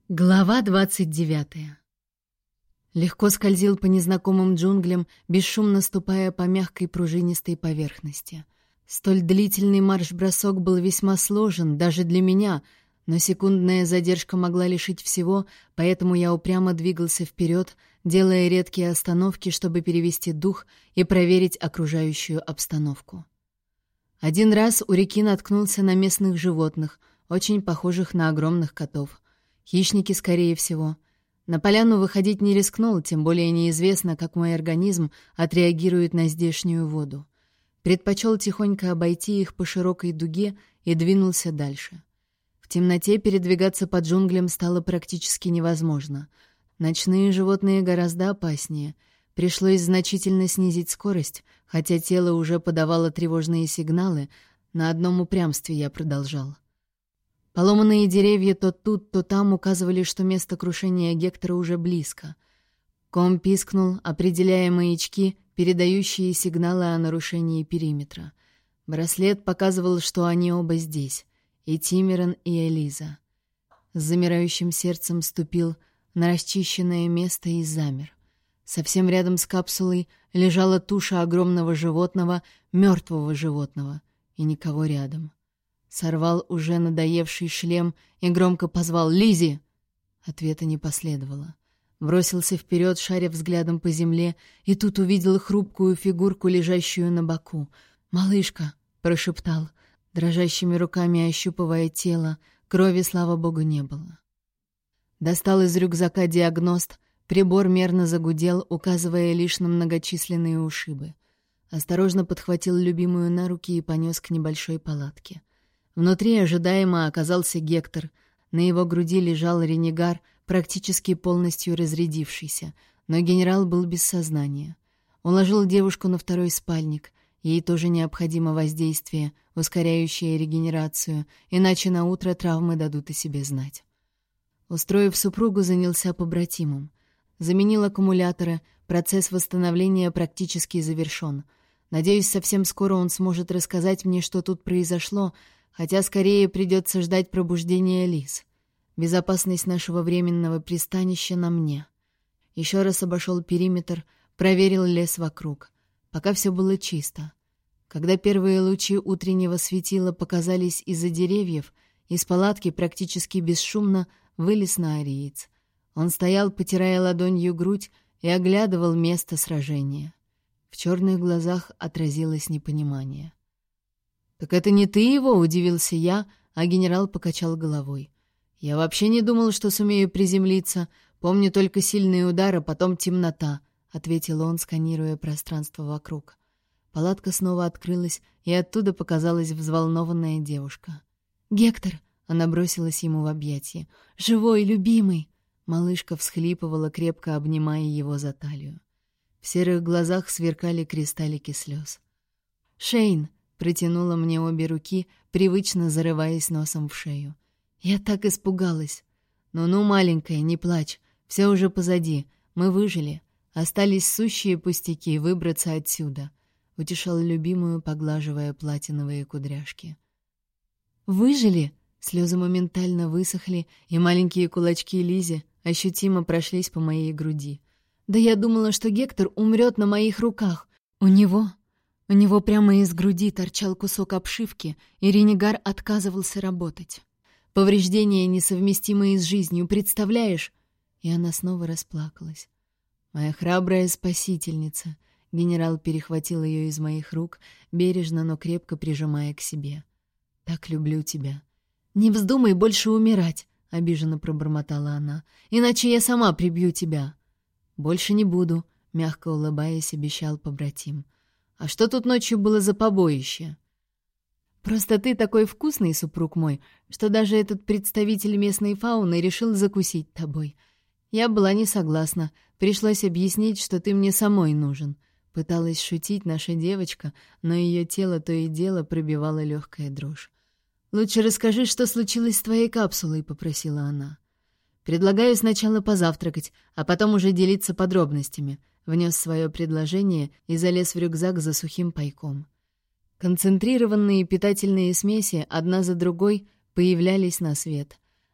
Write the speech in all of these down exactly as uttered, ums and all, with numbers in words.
Глава двадцать девятая. Легко скользил по незнакомым джунглям, бесшумно ступая по мягкой пружинистой поверхности. Столь длительный марш-бросок был весьма сложен даже для меня, но секундная задержка могла лишить всего, поэтому я упрямо двигался вперед, делая редкие остановки, чтобы перевести дух и проверить окружающую обстановку. Один раз у реки наткнулся на местных животных, очень похожих на огромных котов. Хищники, скорее всего. На поляну выходить не рискнул, тем более неизвестно, как мой организм отреагирует на здешнюю воду. Предпочел тихонько обойти их по широкой дуге и двинулся дальше. В темноте передвигаться по джунглям стало практически невозможно. Ночные животные гораздо опаснее. Пришлось значительно снизить скорость, хотя тело уже подавало тревожные сигналы. На одном упрямстве я продолжал. Поломанные деревья то тут, то там указывали, что место крушения Гектора уже близко. Ком пискнул, определяя маячки, передающие сигналы о нарушении периметра. Браслет показывал, что они оба здесь, и Тимеран, и Элиза. С замирающим сердцем ступил на расчищенное место и замер. Совсем рядом с капсулой лежала туша огромного животного, мертвого животного, и никого рядом. Сорвал уже надоевший шлем и громко позвал «Лизи!». Ответа не последовало. Бросился вперед, шаря взглядом по земле, и тут увидел хрупкую фигурку, лежащую на боку. «Малышка!» — прошептал, дрожащими руками ощупывая тело. Крови, слава богу, не было. Достал из рюкзака диагност, прибор мерно загудел, указывая лишь на многочисленные ушибы. Осторожно подхватил любимую на руки и понес к небольшой палатке. Внутри ожидаемо оказался Гектор. На его груди лежал ренегар, практически полностью разрядившийся, но генерал был без сознания. Уложил девушку на второй спальник. Ей тоже необходимо воздействие, ускоряющее регенерацию, иначе на утро травмы дадут о себе знать. Устроив супругу, занялся побратимом. Заменил аккумуляторы, процесс восстановления практически завершен. Надеюсь, совсем скоро он сможет рассказать мне, что тут произошло, хотя скорее придется ждать пробуждения Лиз. Безопасность нашего временного пристанища на мне. Еще раз обошел периметр, проверил лес вокруг. Пока все было чисто. Когда первые лучи утреннего светила показались из-за деревьев, из палатки практически бесшумно вылез наариец. Он стоял, потирая ладонью грудь, и оглядывал место сражения. В черных глазах отразилось непонимание. «Так это не ты его?» — удивился я, а генерал покачал головой. «Я вообще не думал, что сумею приземлиться. Помню только сильные удары, потом темнота», — ответил он, сканируя пространство вокруг. Палатка снова открылась, и оттуда показалась взволнованная девушка. «Гектор!» — она бросилась ему в объятия. «Живой, любимый!» Малышка всхлипывала, крепко обнимая его за талию. В серых глазах сверкали кристаллики слез. «Шейн!» Протянула мне обе руки, привычно зарываясь носом в шею. Я так испугалась. «Ну-ну, маленькая, не плачь. Все уже позади. Мы выжили. Остались сущие пустяки выбраться отсюда», — утешал любимую, поглаживая платиновые кудряшки. «Выжили?» Слезы моментально высохли, и маленькие кулачки Лизи ощутимо прошлись по моей груди. «Да я думала, что Гектор умрет на моих руках. У него...» У него прямо из груди торчал кусок обшивки, и ренегар отказывался работать. Повреждения, несовместимые с жизнью, представляешь? И она снова расплакалась. «Моя храбрая спасительница!» Генерал перехватил ее из моих рук, бережно, но крепко прижимая к себе. «Так люблю тебя!» «Не вздумай больше умирать!» — обиженно пробормотала она. «Иначе я сама прибью тебя!» «Больше не буду!» — мягко улыбаясь, обещал побратим. «А что тут ночью было за побоище?» «Просто ты такой вкусный, супруг мой, что даже этот представитель местной фауны решил закусить тобой. Я была не согласна, пришлось объяснить, что ты мне самой нужен». Пыталась шутить наша девочка, но ее тело то и дело пробивала легкая дрожь. «Лучше расскажи, что случилось с твоей капсулой», — попросила она. «Предлагаю сначала позавтракать, а потом уже делиться подробностями», — внес свое предложение и залез в рюкзак за сухим пайком. Концентрированные питательные смеси одна за другой появлялись на свет.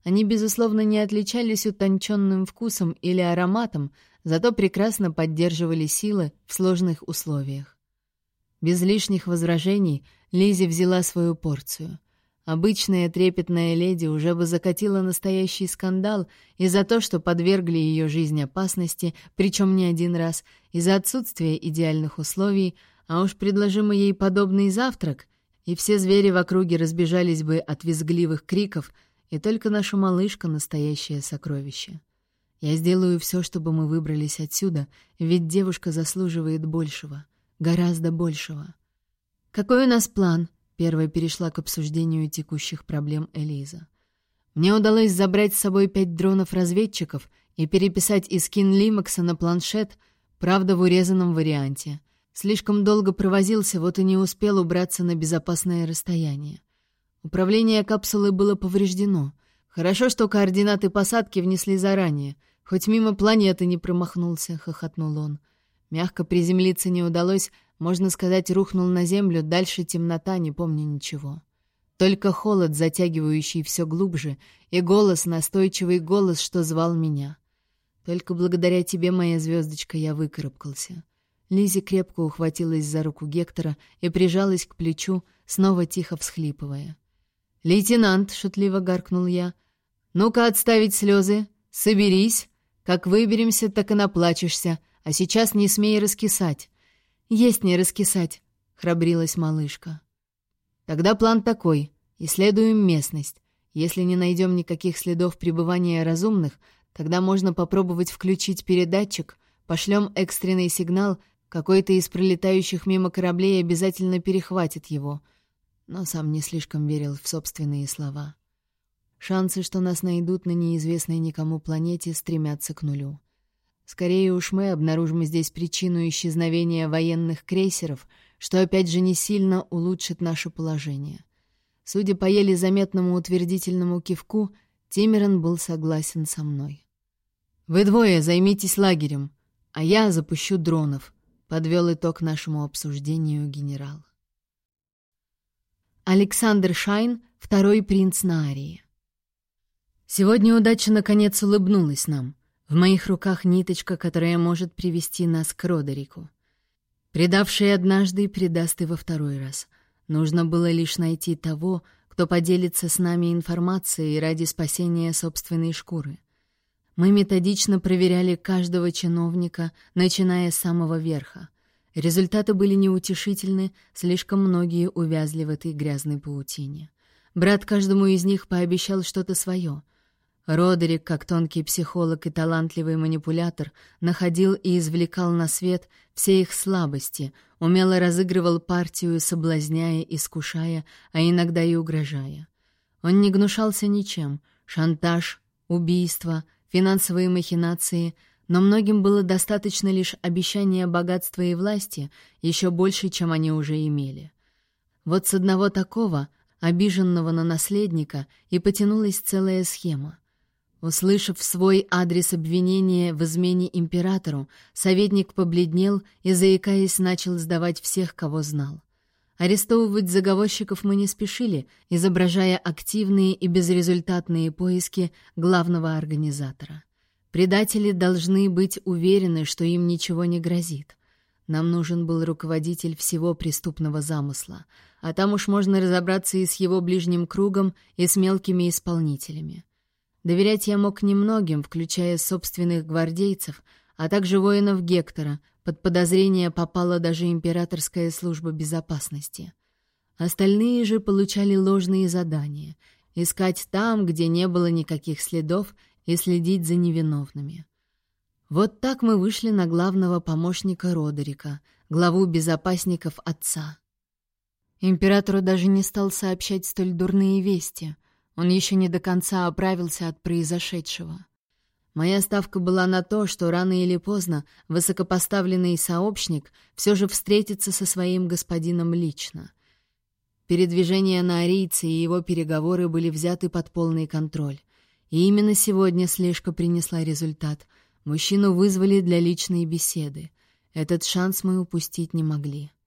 Они, безусловно, не отличались утонченным вкусом или ароматом, зато прекрасно поддерживали силы в сложных условиях. Без лишних возражений Лизи взяла свою порцию. Обычная трепетная леди уже бы закатила настоящий скандал и за то, что подвергли ее жизнь опасности, причем не один раз, из-за отсутствия идеальных условий, а уж предложим мы ей подобный завтрак, и все звери в округе разбежались бы от визгливых криков, и только наша малышка — настоящее сокровище. Я сделаю все, чтобы мы выбрались отсюда, ведь девушка заслуживает большего, гораздо большего. «Какой у нас план?» — первая перешла к обсуждению текущих проблем Элиза. «Мне удалось забрать с собой пять дронов-разведчиков и переписать из Кинлимакса на планшет, правда, в урезанном варианте. Слишком долго провозился, вот и не успел убраться на безопасное расстояние. Управление капсулы было повреждено. Хорошо, что координаты посадки внесли заранее. Хоть мимо планеты не промахнулся», — хохотнул он. Мягко приземлиться не удалось, можно сказать, рухнул на землю, дальше темнота, не помню ничего. Только холод, затягивающий все глубже, и голос, настойчивый голос, что звал меня. Только благодаря тебе, моя звездочка, я выкарабкался. Лизи крепко ухватилась за руку Гектора и прижалась к плечу, снова тихо всхлипывая. «Лейтенант!» — шутливо гаркнул я. «Ну-ка отставить слезы! Соберись! Как выберемся, так и наплачешься, а сейчас не смей раскисать!» «Есть не раскисать!» — храбрилась малышка. «Тогда план такой. Исследуем местность. Если не найдем никаких следов пребывания разумных, тогда можно попробовать включить передатчик, пошлем экстренный сигнал, какой-то из пролетающих мимо кораблей обязательно перехватит его». Но сам не слишком верил в собственные слова. Шансы, что нас найдут на неизвестной никому планете, стремятся к нулю. Скорее уж мы обнаружим здесь причину исчезновения военных крейсеров, что опять же не сильно улучшит наше положение. Судя по еле заметному утвердительному кивку, Тимерон был согласен со мной. «Вы двое займитесь лагерем, а я запущу дронов», — подвел итог нашему обсуждению генерал. Александр Шайн, второй принц Наарии. Сегодня удача наконец улыбнулась нам. В моих руках ниточка, которая может привести нас к Родерику. Предавший однажды предаст и во второй раз. Нужно было лишь найти того, кто поделится с нами информацией ради спасения собственной шкуры. Мы методично проверяли каждого чиновника, начиная с самого верха. Результаты были неутешительны, слишком многие увязли в этой грязной паутине. Брат каждому из них пообещал что-то свое. Родерик, как тонкий психолог и талантливый манипулятор, находил и извлекал на свет все их слабости, умело разыгрывал партию, соблазняя, искушая, а иногда и угрожая. Он не гнушался ничем — шантаж, убийства, финансовые махинации — но многим было достаточно лишь обещания богатства и власти, еще больше, чем они уже имели. Вот с одного такого, обиженного на наследника, и потянулась целая схема. Услышав свой адрес обвинения в измене императору, советник побледнел и, заикаясь, начал сдавать всех, кого знал. Арестовывать заговорщиков мы не спешили, изображая активные и безрезультатные поиски главного организатора. Предатели должны быть уверены, что им ничего не грозит. Нам нужен был руководитель всего преступного замысла, а там уж можно разобраться и с его ближним кругом, и с мелкими исполнителями. Доверять я мог немногим, включая собственных гвардейцев, а также воинов Гектора. Под подозрение попала даже императорская служба безопасности. Остальные же получали ложные задания — искать там, где не было никаких следов, и следить за невиновными. Вот так мы вышли на главного помощника Родерика, главу безопасников отца. Императору даже не стал сообщать столь дурные вести. Он еще не до конца оправился от произошедшего. Моя ставка была на то, что рано или поздно высокопоставленный сообщник все же встретится со своим господином лично. Передвижение наарийца и его переговоры были взяты под полный контроль. И именно сегодня слежка принесла результат. Мужчину вызвали для личной беседы. Этот шанс мы упустить не могли.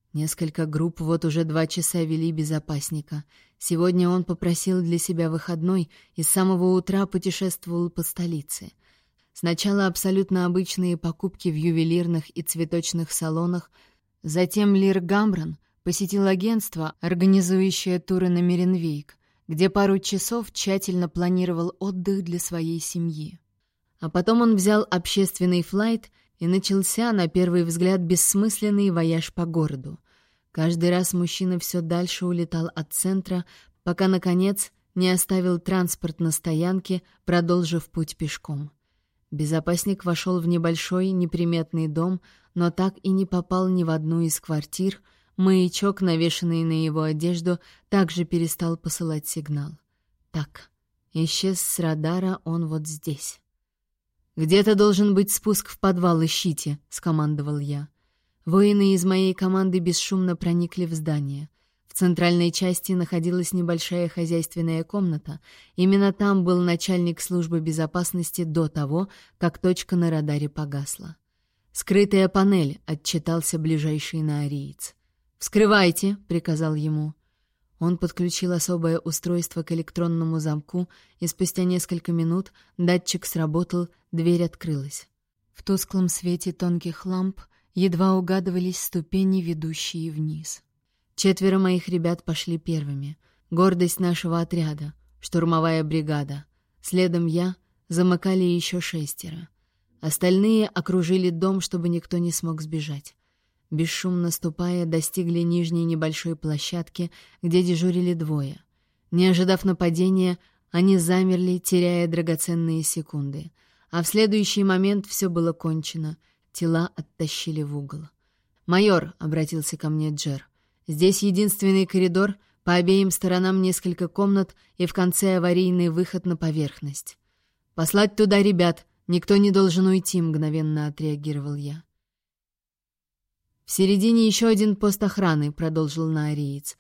Несколько групп вот уже два часа вели безопасника. Сегодня он попросил для себя выходной и с самого утра путешествовал по столице. Сначала абсолютно обычные покупки в ювелирных и цветочных салонах, затем Лир Гамрон посетил агентство, организующее туры на Меренвейк, где пару часов тщательно планировал отдых для своей семьи. А потом он взял общественный флайт, и начался, на первый взгляд, бессмысленный вояж по городу. Каждый раз мужчина все дальше улетал от центра, пока, наконец, не оставил транспорт на стоянке, продолжив путь пешком. Безопасник вошел в небольшой неприметный дом, но так и не попал ни в одну из квартир. Маячок, навешанный на его одежду, также перестал посылать сигнал. Так, исчез с радара он вот здесь. «Где-то должен быть спуск в подвал, ищите», — скомандовал я. Воины из моей команды бесшумно проникли в здание. В центральной части находилась небольшая хозяйственная комната. Именно там был начальник службы безопасности до того, как точка на радаре погасла. «Скрытая панель», — отчитался ближайший наариец. «Вскрывайте», — приказал ему. Он подключил особое устройство к электронному замку, и спустя несколько минут датчик сработал, дверь открылась. В тусклом свете тонких ламп едва угадывались ступени, ведущие вниз. Четверо моих ребят пошли первыми. Гордость нашего отряда, штурмовая бригада. Следом я, замыкали еще шестеро. Остальные окружили дом, чтобы никто не смог сбежать. Бесшумно ступая, достигли нижней небольшой площадки, где дежурили двое. Не ожидав нападения, они замерли, теряя драгоценные секунды. А в следующий момент все было кончено. Тела оттащили в угол. «Майор», — обратился ко мне Джер, — «здесь единственный коридор, по обеим сторонам несколько комнат и в конце аварийный выход на поверхность. Послать туда ребят, никто не должен уйти», — мгновенно отреагировал я. «В середине еще один пост охраны», — продолжил наариец.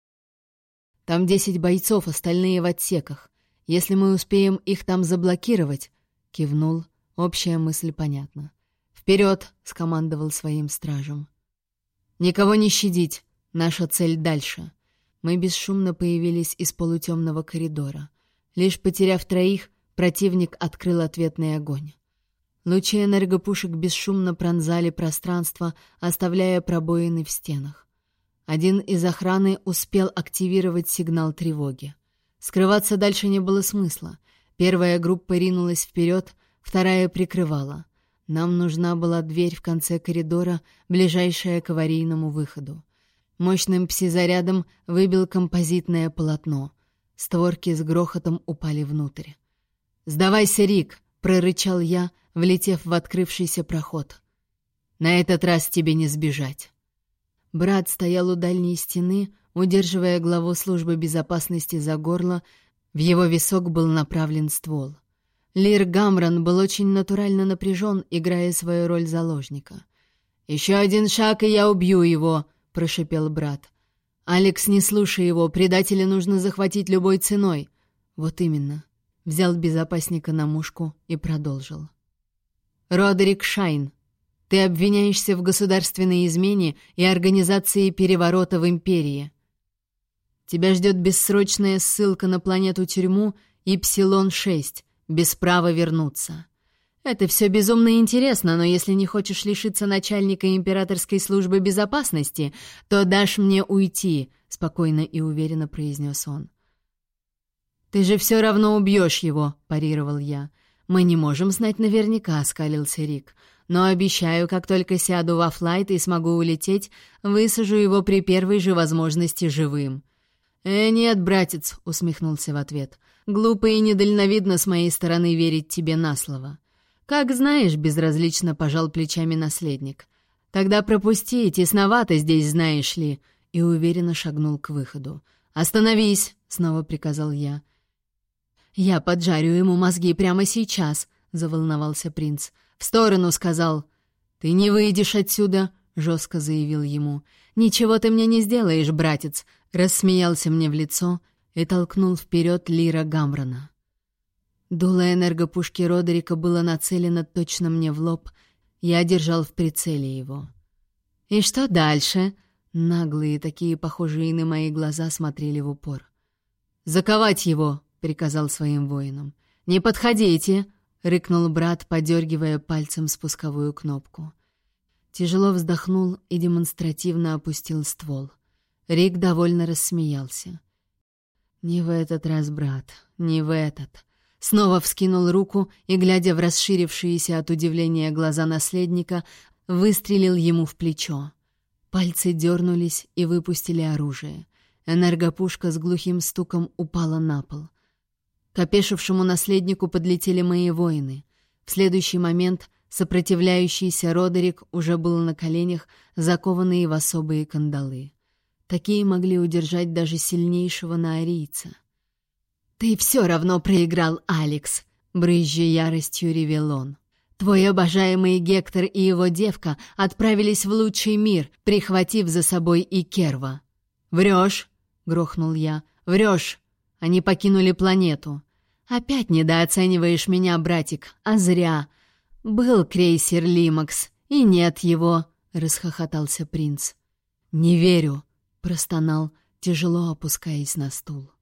«Там десять бойцов, остальные в отсеках. Если мы успеем их там заблокировать...» — кивнул. Общая мысль понятна. «Вперед!» — скомандовал своим стражам. «Никого не щадить. Наша цель дальше». Мы бесшумно появились из полутемного коридора. Лишь потеряв троих, противник открыл ответный огонь. Лучи энергопушек бесшумно пронзали пространство, оставляя пробоины в стенах. Один из охраны успел активировать сигнал тревоги. Скрываться дальше не было смысла. Первая группа ринулась вперед, вторая прикрывала. Нам нужна была дверь в конце коридора, ближайшая к аварийному выходу. Мощным пси-зарядом выбил композитное полотно. Створки с грохотом упали внутрь. «Сдавайся, Рик!» — прорычал я, влетев в открывшийся проход. «На этот раз тебе не сбежать». Брат стоял у дальней стены, удерживая главу службы безопасности за горло, в его висок был направлен ствол. Лир Гамрон был очень натурально напряжен, играя свою роль заложника. «Еще один шаг, и я убью его!» — прошипел брат. «Алекс, не слушай его, предателя нужно захватить любой ценой». «Вот именно». Взял безопасника на мушку и продолжил. «Родерик Шайн, ты обвиняешься в государственной измене и организации переворота в империи. Тебя ждет бессрочная ссылка на планету-тюрьму Ипсилон шесть, без права вернуться. Это все безумно интересно, но если не хочешь лишиться начальника императорской службы безопасности, то дашь мне уйти», — спокойно и уверенно произнес он. «Ты же все равно убьешь его», — парировал я. «Мы не можем знать наверняка», — оскалился Рик. «Но обещаю, как только сяду во флайт и смогу улететь, высажу его при первой же возможности живым». «Э, нет, братец», — усмехнулся в ответ. «Глупо и недальновидно с моей стороны верить тебе на слово». «Как знаешь», — безразлично пожал плечами наследник. «Тогда пропусти, тесновато здесь, знаешь ли», — и уверенно шагнул к выходу. «Остановись», — снова приказал я. «Я поджарю ему мозги прямо сейчас», — заволновался принц. «В сторону», — сказал. «Ты не выйдешь отсюда», — жестко заявил ему. «Ничего ты мне не сделаешь, братец», — рассмеялся мне в лицо и толкнул вперед Лира Гамрона. Дуло энергопушки Родерика было нацелено точно мне в лоб. Я держал в прицеле его. «И что дальше?» Наглые, такие похожие на мои глаза, смотрели в упор. «Заковать его!» — приказал своим воинам. «Не подходите!» — рыкнул брат, подергивая пальцем спусковую кнопку. Тяжело вздохнул и демонстративно опустил ствол. Рик довольно рассмеялся. «Не в этот раз, брат, не в этот». Снова вскинул руку и, глядя в расширившиеся от удивления глаза наследника, выстрелил ему в плечо. Пальцы дернулись и выпустили оружие. Энергопушка с глухим стуком упала на пол. К опешившему наследнику подлетели мои воины. В следующий момент сопротивляющийся Родерик уже был на коленях, закованный в особые кандалы. Такие могли удержать даже сильнейшего наорийца. «Ты все равно проиграл, Алекс!» — брызжа яростью ревел он. «Твой обожаемый Гектор и его девка отправились в лучший мир, прихватив за собой и Керва». «Врешь!» — грохнул я. «Врешь! Они покинули планету!» «Опять недооцениваешь меня, братик, а зря! Был крейсер «Лимакс», и нет его!» — расхохотался принц. «Не верю!» — простонал, тяжело опускаясь на стул.